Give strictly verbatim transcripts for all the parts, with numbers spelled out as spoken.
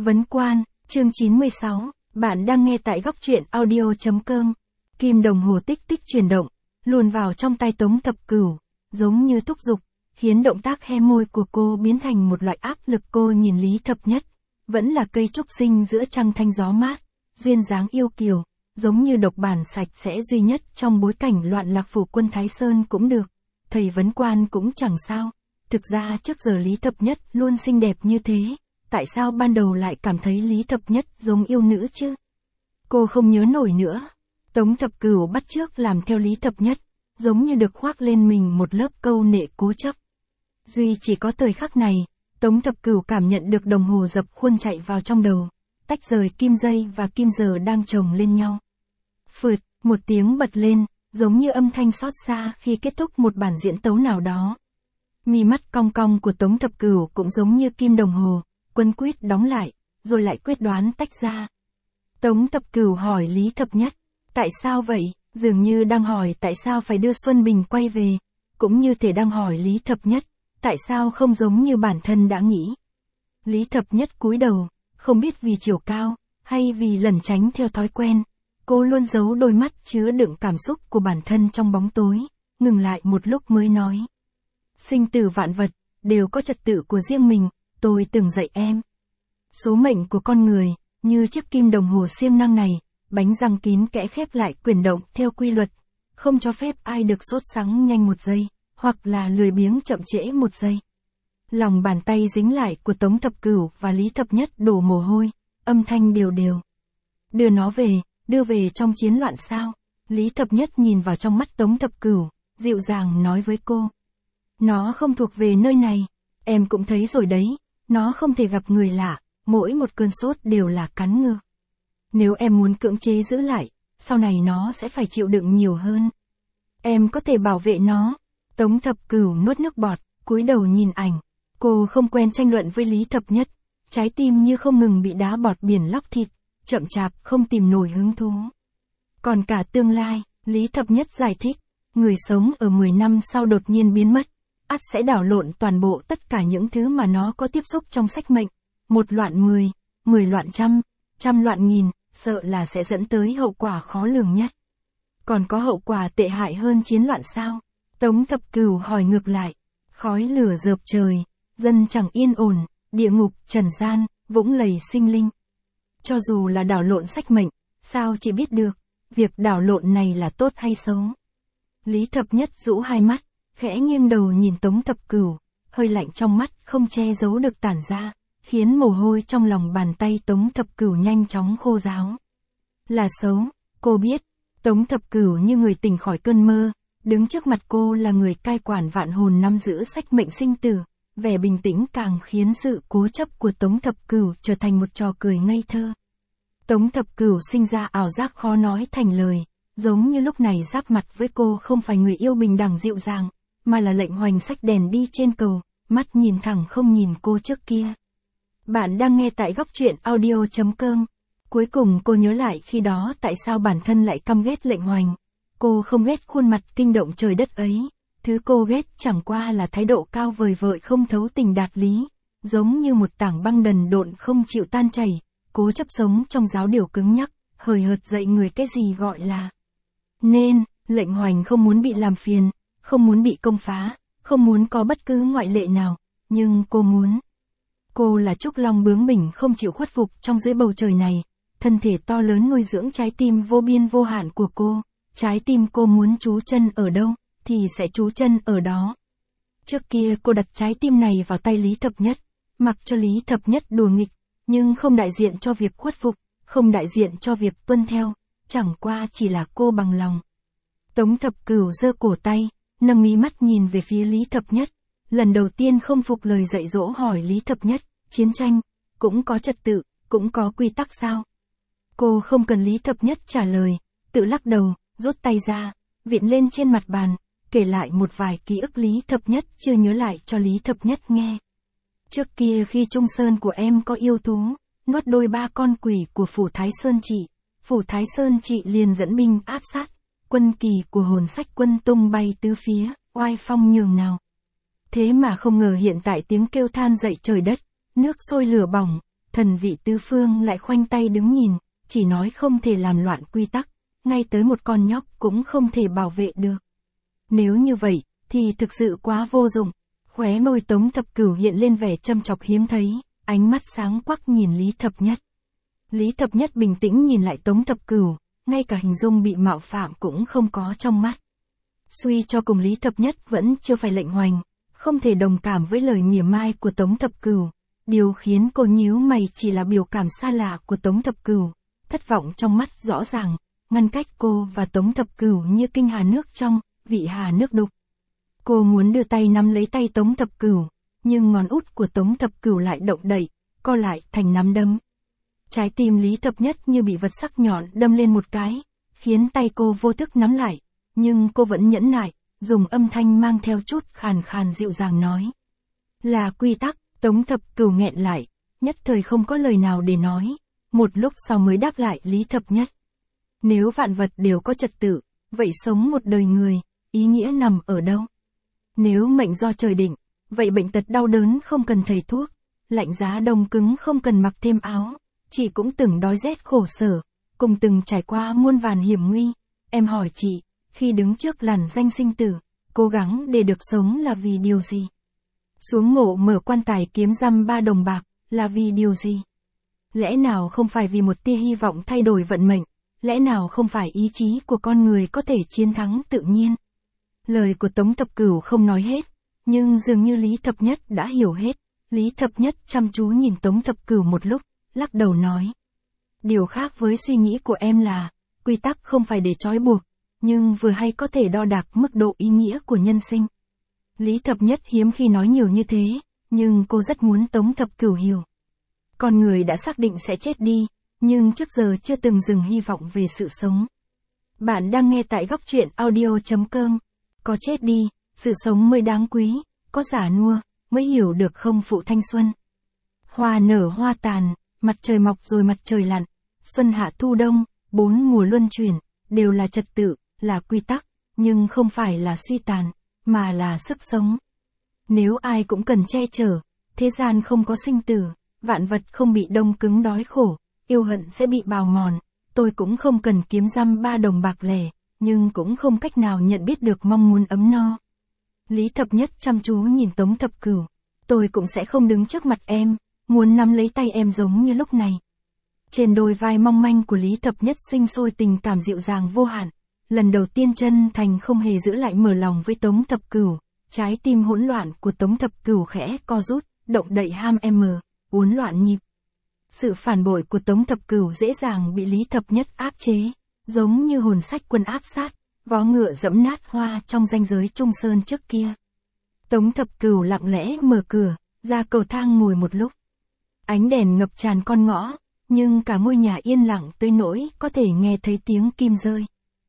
Vấn Quan, chương chín mươi sáu, bạn đang nghe tại góc truyện audio.com. Kim đồng hồ tích tích chuyển động, luồn vào trong tay Tống Thập Cửu, giống như thúc giục, khiến động tác he môi của cô biến thành một loại áp lực. Cô nhìn Lý Thập Nhất, vẫn là cây trúc sinh giữa trăng thanh gió mát, duyên dáng yêu kiều, giống như độc bản sạch sẽ duy nhất trong bối cảnh loạn lạc phủ quân Thái Sơn cũng được. Thầy Vấn Quan cũng chẳng sao, thực ra trước giờ Lý Thập Nhất luôn xinh đẹp như thế, tại sao ban đầu lại cảm thấy Lý Thập Nhất giống yêu nữ chứ? Cô không nhớ nổi nữa. Tống Thập Cửu bắt chước làm theo Lý Thập Nhất, giống như được khoác lên mình một lớp câu nệ cố chấp. Duy chỉ có thời khắc này, Tống Thập Cửu cảm nhận được đồng hồ dập khuôn chạy vào trong đầu, tách rời kim dây và kim giờ đang chồng lên nhau. Phượt, một tiếng bật lên, giống như âm thanh xót xa khi kết thúc một bản diễn tấu nào đó. Mi mắt cong cong của Tống Thập Cửu cũng giống như kim đồng hồ, quấn quýt đóng lại, rồi lại quyết đoán tách ra. Tống Thập Cửu hỏi Lý Thập Nhất, tại sao vậy? Dường như đang hỏi tại sao phải đưa Xuân Bình quay về, cũng như thể đang hỏi Lý Thập Nhất, tại sao không giống như bản thân đã nghĩ. Lý Thập Nhất cúi đầu, không biết vì chiều cao, hay vì lẩn tránh theo thói quen, cô luôn giấu đôi mắt chứa đựng cảm xúc của bản thân trong bóng tối, ngừng lại một lúc mới nói. Sinh tử vạn vật, đều có trật tự của riêng mình, tôi từng dạy em. Số mệnh của con người, như chiếc kim đồng hồ siêng năng này, bánh răng kín kẽ khép lại chuyển động theo quy luật, không cho phép ai được sốt sắng nhanh một giây, hoặc là lười biếng chậm trễ một giây. Lòng bàn tay dính lại của Tống Thập Cửu và Lý Thập Nhất đổ mồ hôi, âm thanh đều đều. Đưa nó về, đưa về trong chiến loạn sao? Lý Thập Nhất nhìn vào trong mắt Tống Thập Cửu, dịu dàng nói với cô. Nó không thuộc về nơi này, em cũng thấy rồi đấy, nó không thể gặp người lạ, mỗi một cơn sốt đều là cắn ngược. Nếu em muốn cưỡng chế giữ lại, sau này nó sẽ phải chịu đựng nhiều hơn. Em có thể bảo vệ nó. Tống Thập Cửu nuốt nước bọt, cúi đầu nhìn ảnh. Cô không quen tranh luận với Lý Thập Nhất, trái tim như không ngừng bị đá bọt biển lóc thịt, chậm chạp không tìm nổi hứng thú. Còn cả tương lai, Lý Thập Nhất giải thích, người sống ở mười năm sau đột nhiên biến mất, ắt sẽ đảo lộn toàn bộ tất cả những thứ mà nó có tiếp xúc trong sách mệnh. Một loạn mười, mười loạn trăm, trăm loạn nghìn, sợ là sẽ dẫn tới hậu quả khó lường nhất. Còn có hậu quả tệ hại hơn chiến loạn sao? Tống Thập Cửu hỏi ngược lại. Khói lửa rợp trời, dân chẳng yên ổn, địa ngục trần gian, vũng lầy sinh linh. Cho dù là đảo lộn sách mệnh, sao chị biết được, việc đảo lộn này là tốt hay xấu? Lý Thập Nhất rũ hai mắt, khẽ nghiêng đầu nhìn Tống Thập Cửu, hơi lạnh trong mắt không che giấu được tản ra, khiến mồ hôi trong lòng bàn tay Tống Thập Cửu nhanh chóng khô ráo. Là xấu, cô biết. Tống Thập Cửu như người tỉnh khỏi cơn mơ, đứng trước mặt cô là người cai quản vạn hồn nắm giữ sách mệnh sinh tử, vẻ bình tĩnh càng khiến sự cố chấp của Tống Thập Cửu trở thành một trò cười ngây thơ. Tống Thập Cửu sinh ra ảo giác khó nói thành lời, giống như lúc này giáp mặt với cô không phải người yêu bình đẳng dịu dàng, mà là lệnh hoành sách đèn đi trên cầu, mắt nhìn thẳng không nhìn cô trước kia. Bạn đang nghe tại góc truyện audio.com. Cuối cùng cô nhớ lại khi đó tại sao bản thân lại căm ghét lệnh hoành. Cô không ghét khuôn mặt kinh động trời đất ấy, thứ cô ghét chẳng qua là thái độ cao vời vợi không thấu tình đạt lý, giống như một tảng băng đần độn không chịu tan chảy, cố chấp sống trong giáo điều cứng nhắc, hời hợt dạy người cái gì gọi là. Nên, lệnh hoành không muốn bị làm phiền, không muốn bị công phá, không muốn có bất cứ ngoại lệ nào, nhưng cô muốn. Cô là trúc long bướng bỉnh không chịu khuất phục trong dưới bầu trời này, thân thể to lớn nuôi dưỡng trái tim vô biên vô hạn của cô, trái tim cô muốn trú chân ở đâu, thì sẽ trú chân ở đó. Trước kia cô đặt trái tim này vào tay Lý Thập Nhất, mặc cho Lý Thập Nhất đùa nghịch, nhưng không đại diện cho việc khuất phục, không đại diện cho việc tuân theo, chẳng qua chỉ là cô bằng lòng. Tống Thập Cửu giơ cổ tay, nâng mí mắt nhìn về phía Lý Thập Nhất, lần đầu tiên không phục lời dạy dỗ hỏi Lý Thập Nhất, chiến tranh, cũng có trật tự, cũng có quy tắc sao? Cô không cần Lý Thập Nhất trả lời, tự lắc đầu, rút tay ra, viện lên trên mặt bàn, kể lại một vài ký ức Lý Thập Nhất chưa nhớ lại cho Lý Thập Nhất nghe. Trước kia khi Trung Sơn của em có yêu thú, nuốt đôi ba con quỷ của Phủ Thái Sơn chị, Phủ Thái Sơn chị liền dẫn binh áp sát, quân kỳ của hồn sách quân tung bay tứ phía, oai phong nhường nào. Thế mà không ngờ hiện tại tiếng kêu than dậy trời đất, nước sôi lửa bỏng, Thần vị tứ phương lại khoanh tay đứng nhìn, chỉ nói không thể làm loạn quy tắc, ngay tới một con nhóc cũng không thể bảo vệ được. Nếu như vậy, thì thực sự quá vô dụng. Khóe môi Tống Thập Cửu hiện lên vẻ châm chọc hiếm thấy, ánh mắt sáng quắc nhìn Lý Thập Nhất. Lý Thập Nhất bình tĩnh nhìn lại Tống Thập Cửu, ngay cả hình dung bị mạo phạm cũng không có trong mắt. Suy cho cùng Lý Thập Nhất vẫn chưa phải lệnh hoành, không thể đồng cảm với lời mỉa mai của Tống Thập Cửu. Điều khiến cô nhíu mày chỉ là biểu cảm xa lạ của Tống Thập Cửu, thất vọng trong mắt rõ ràng, ngăn cách cô và Tống Thập Cửu như kinh hà nước trong, vị hà nước đục. Cô muốn đưa tay nắm lấy tay Tống Thập Cửu, nhưng ngón út của Tống Thập Cửu lại động đậy, co lại thành nắm đấm. Trái tim Lý Thập Nhất như bị vật sắc nhọn đâm lên một cái, khiến tay cô vô thức nắm lại, nhưng cô vẫn nhẫn nại, dùng âm thanh mang theo chút khàn khàn dịu dàng nói. Là quy tắc. Tống Thập Cửu nghẹn lại, nhất thời không có lời nào để nói, một lúc sau mới đáp lại Lý Thập Nhất. Nếu vạn vật đều có trật tự, vậy sống một đời người, ý nghĩa nằm ở đâu? Nếu mệnh do trời định, vậy bệnh tật đau đớn không cần thầy thuốc, lạnh giá đông cứng không cần mặc thêm áo, chị cũng từng đói rét khổ sở, cùng từng trải qua muôn vàn hiểm nguy. Em hỏi chị, khi đứng trước làn danh sinh tử, cố gắng để được sống là vì điều gì? Xuống mộ mở quan tài kiếm răm ba đồng bạc, là vì điều gì? Lẽ nào không phải vì một tia hy vọng thay đổi vận mệnh? Lẽ nào không phải ý chí của con người có thể chiến thắng tự nhiên? Lời của Tống Thập Cửu không nói hết, nhưng dường như Lý Thập Nhất đã hiểu hết. Lý Thập Nhất chăm chú nhìn Tống Thập Cửu một lúc, lắc đầu nói. Điều khác với suy nghĩ của em là, quy tắc không phải để trói buộc, nhưng vừa hay có thể đo đạc mức độ ý nghĩa của nhân sinh. Lý Thập Nhất hiếm khi nói nhiều như thế, nhưng cô rất muốn Tống Thập Cửu hiểu. Con người đã xác định sẽ chết đi, nhưng trước giờ chưa từng dừng hy vọng về sự sống. Bạn đang nghe tại góc truyện audio chấm com. Có chết đi, sự sống mới đáng quý, có già nua, mới hiểu được không phụ thanh xuân. Hoa nở hoa tàn, mặt trời mọc rồi mặt trời lặn, xuân hạ thu đông, bốn mùa luân chuyển, đều là trật tự, là quy tắc, nhưng không phải là suy tàn, mà là sức sống. Nếu ai cũng cần che chở, thế gian không có sinh tử, vạn vật không bị đông cứng đói khổ, yêu hận sẽ bị bào mòn, tôi cũng không cần kiếm răm ba đồng bạc lẻ, nhưng cũng không cách nào nhận biết được mong muốn ấm no. Lý Thập Nhất chăm chú nhìn Tống Thập Cửu, tôi cũng sẽ không đứng trước mặt em, muốn nắm lấy tay em giống như lúc này. Trên đôi vai mong manh của Lý Thập Nhất sinh sôi tình cảm dịu dàng vô hạn. Lần đầu tiên chân thành không hề giữ lại mở lòng với Tống Thập Cửu, trái tim hỗn loạn của Tống Thập Cửu khẽ co rút, động đậy ham em, uốn loạn nhịp. Sự phản bội của Tống Thập Cửu dễ dàng bị Lý Thập Nhất áp chế, giống như hồn sách quân áp sát, vó ngựa dẫm nát hoa trong ranh giới Trung Sơn trước kia. Tống Thập Cửu lặng lẽ mở cửa, ra cầu thang ngồi một lúc. Ánh đèn ngập tràn con ngõ, nhưng cả ngôi nhà yên lặng tới nỗi có thể nghe thấy tiếng kim rơi.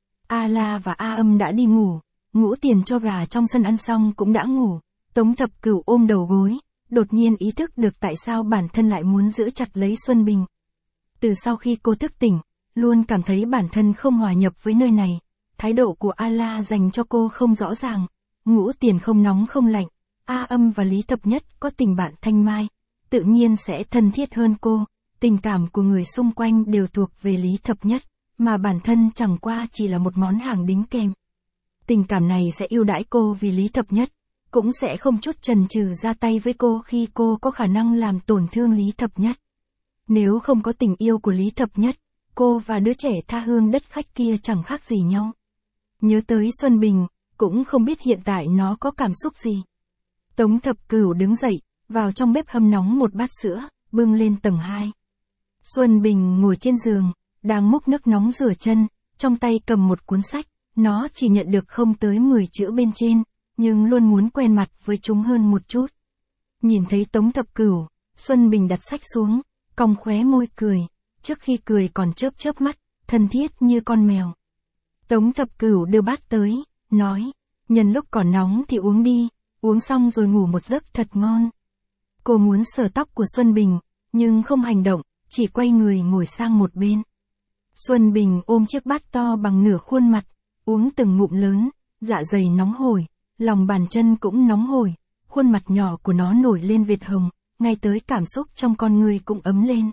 A La và A Âm đã đi ngủ, ngũ tiền cho gà trong sân ăn xong cũng đã ngủ. Tống Thập Cửu ôm đầu gối, đột nhiên ý thức được tại sao bản thân lại muốn giữ chặt lấy Xuân Bình. Từ sau khi cô thức tỉnh, luôn cảm thấy bản thân không hòa nhập với nơi này. Thái độ của A La dành cho cô không rõ ràng, ngũ tiền không nóng không lạnh. A Âm và Lý Thập Nhất có tình bạn thanh mai, tự nhiên sẽ thân thiết hơn cô. Tình cảm của người xung quanh đều thuộc về Lý Thập Nhất, mà bản thân chẳng qua chỉ là một món hàng đính kèm. Tình cảm này sẽ ưu đãi cô vì Lý Thập Nhất, cũng sẽ không chút chần chừ ra tay với cô khi cô có khả năng làm tổn thương Lý Thập Nhất. Nếu không có tình yêu của Lý Thập Nhất, cô và đứa trẻ tha hương đất khách kia chẳng khác gì nhau. Nhớ tới Xuân Bình, cũng không biết hiện tại nó có cảm xúc gì. Tống Thập Cửu đứng dậy, vào trong bếp hâm nóng một bát sữa, bưng lên tầng hai. Xuân Bình ngồi trên giường, đang múc nước nóng rửa chân, trong tay cầm một cuốn sách, nó chỉ nhận được không tới mười chữ bên trên, nhưng luôn muốn quen mặt với chúng hơn một chút. Nhìn thấy Tống Thập Cửu, Xuân Bình đặt sách xuống, cong khóe môi cười, trước khi cười còn chớp chớp mắt, thân thiết như con mèo. Tống Thập Cửu đưa bát tới, nói, nhân lúc còn nóng thì uống đi, uống xong rồi ngủ một giấc thật ngon. Cô muốn sờ tóc của Xuân Bình, nhưng không hành động, chỉ quay người ngồi sang một bên. Xuân Bình ôm chiếc bát to bằng nửa khuôn mặt, uống từng ngụm lớn, dạ dày nóng hổi, lòng bàn chân cũng nóng hổi, khuôn mặt nhỏ của nó nổi lên vệt hồng, ngay tới cảm xúc trong con người cũng ấm lên.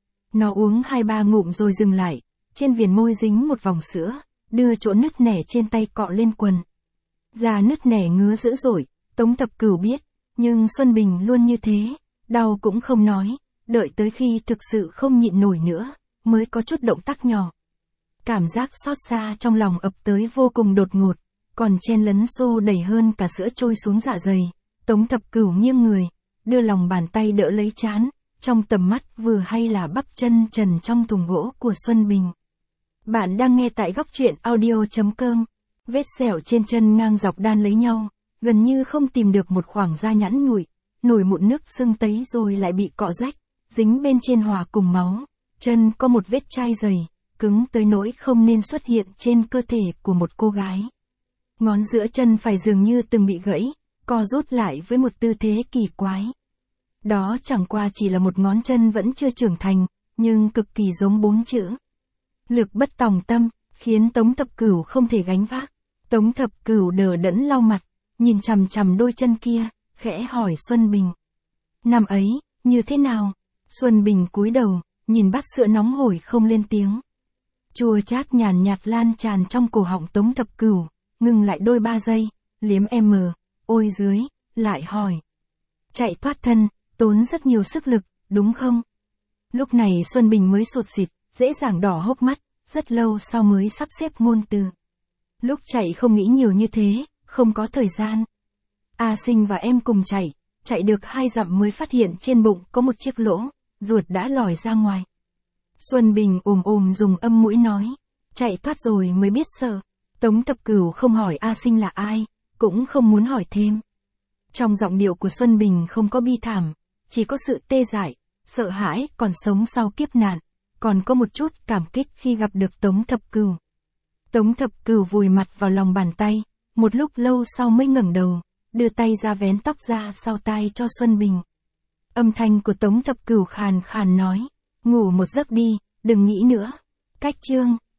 Nó uống hai ba ngụm rồi dừng lại, trên viền môi dính một vòng sữa, đưa chỗ nứt nẻ trên tay cọ lên quần. Da nứt nẻ ngứa dữ dội, Tống Thập Cửu biết, nhưng Xuân Bình luôn như thế, đau cũng không nói, đợi tới khi thực sự không nhịn nổi nữa, mới có chút động tác nhỏ. Cảm giác xót xa trong lòng ập tới vô cùng đột ngột, còn chen lấn xô đẩy hơn cả sữa trôi xuống dạ dày. Tống Thập Cửu nghiêng người, đưa lòng bàn tay đỡ lấy trán, trong tầm mắt vừa hay là bắp chân trần trong thùng gỗ của Xuân Bình. Bạn đang nghe tại góc truyện audio chấm com. Vết sẹo trên chân ngang dọc đan lấy nhau, gần như không tìm được một khoảng da nhẵn nhụi, nổi mụn nước sưng tấy rồi lại bị cọ rách, dính bên trên hòa cùng máu. Chân có một vết chai dày, cứng tới nỗi không nên xuất hiện trên cơ thể của một cô gái. Ngón giữa chân phải dường như từng bị gãy, co rút lại với một tư thế kỳ quái. Đó chẳng qua chỉ là một ngón chân vẫn chưa trưởng thành, nhưng cực kỳ giống bốn chữ. Lực bất tòng tâm, khiến Tống Thập Cửu không thể gánh vác. Tống Thập Cửu đờ đẫn lau mặt, nhìn chằm chằm đôi chân kia, khẽ hỏi Xuân Bình. Năm ấy, như thế nào? Xuân Bình cúi đầu, nhìn bát sữa nóng hổi không lên tiếng. Chua chát nhàn nhạt lan tràn trong cổ họng Tống Thập Cửu, ngừng lại đôi ba giây, liếm em mờ, ôi dưới, lại hỏi. Chạy thoát thân, tốn rất nhiều sức lực, đúng không? Lúc này Xuân Bình mới sụt sịt, dễ dàng đỏ hốc mắt, rất lâu sau mới sắp xếp ngôn từ. Lúc chạy không nghĩ nhiều như thế, không có thời gian. A Sinh và em cùng chạy, chạy được hai dặm mới phát hiện trên bụng có một chiếc lỗ, ruột đã lòi ra ngoài. Xuân Bình ồm ồm dùng âm mũi nói, chạy thoát rồi mới biết sợ. Tống Thập Cửu không hỏi A Sinh là ai, cũng không muốn hỏi thêm. Trong giọng điệu của Xuân Bình không có bi thảm, chỉ có sự tê dại, sợ hãi còn sống sau kiếp nạn, còn có một chút cảm kích khi gặp được Tống Thập Cửu. Tống Thập Cửu vùi mặt vào lòng bàn tay, một lúc lâu sau mới ngẩng đầu, đưa tay ra vén tóc ra sau tai cho Xuân Bình. Âm thanh của Tống Thập Cửu khàn khàn nói, ngủ một giấc đi, đừng nghĩ nữa. Cách chương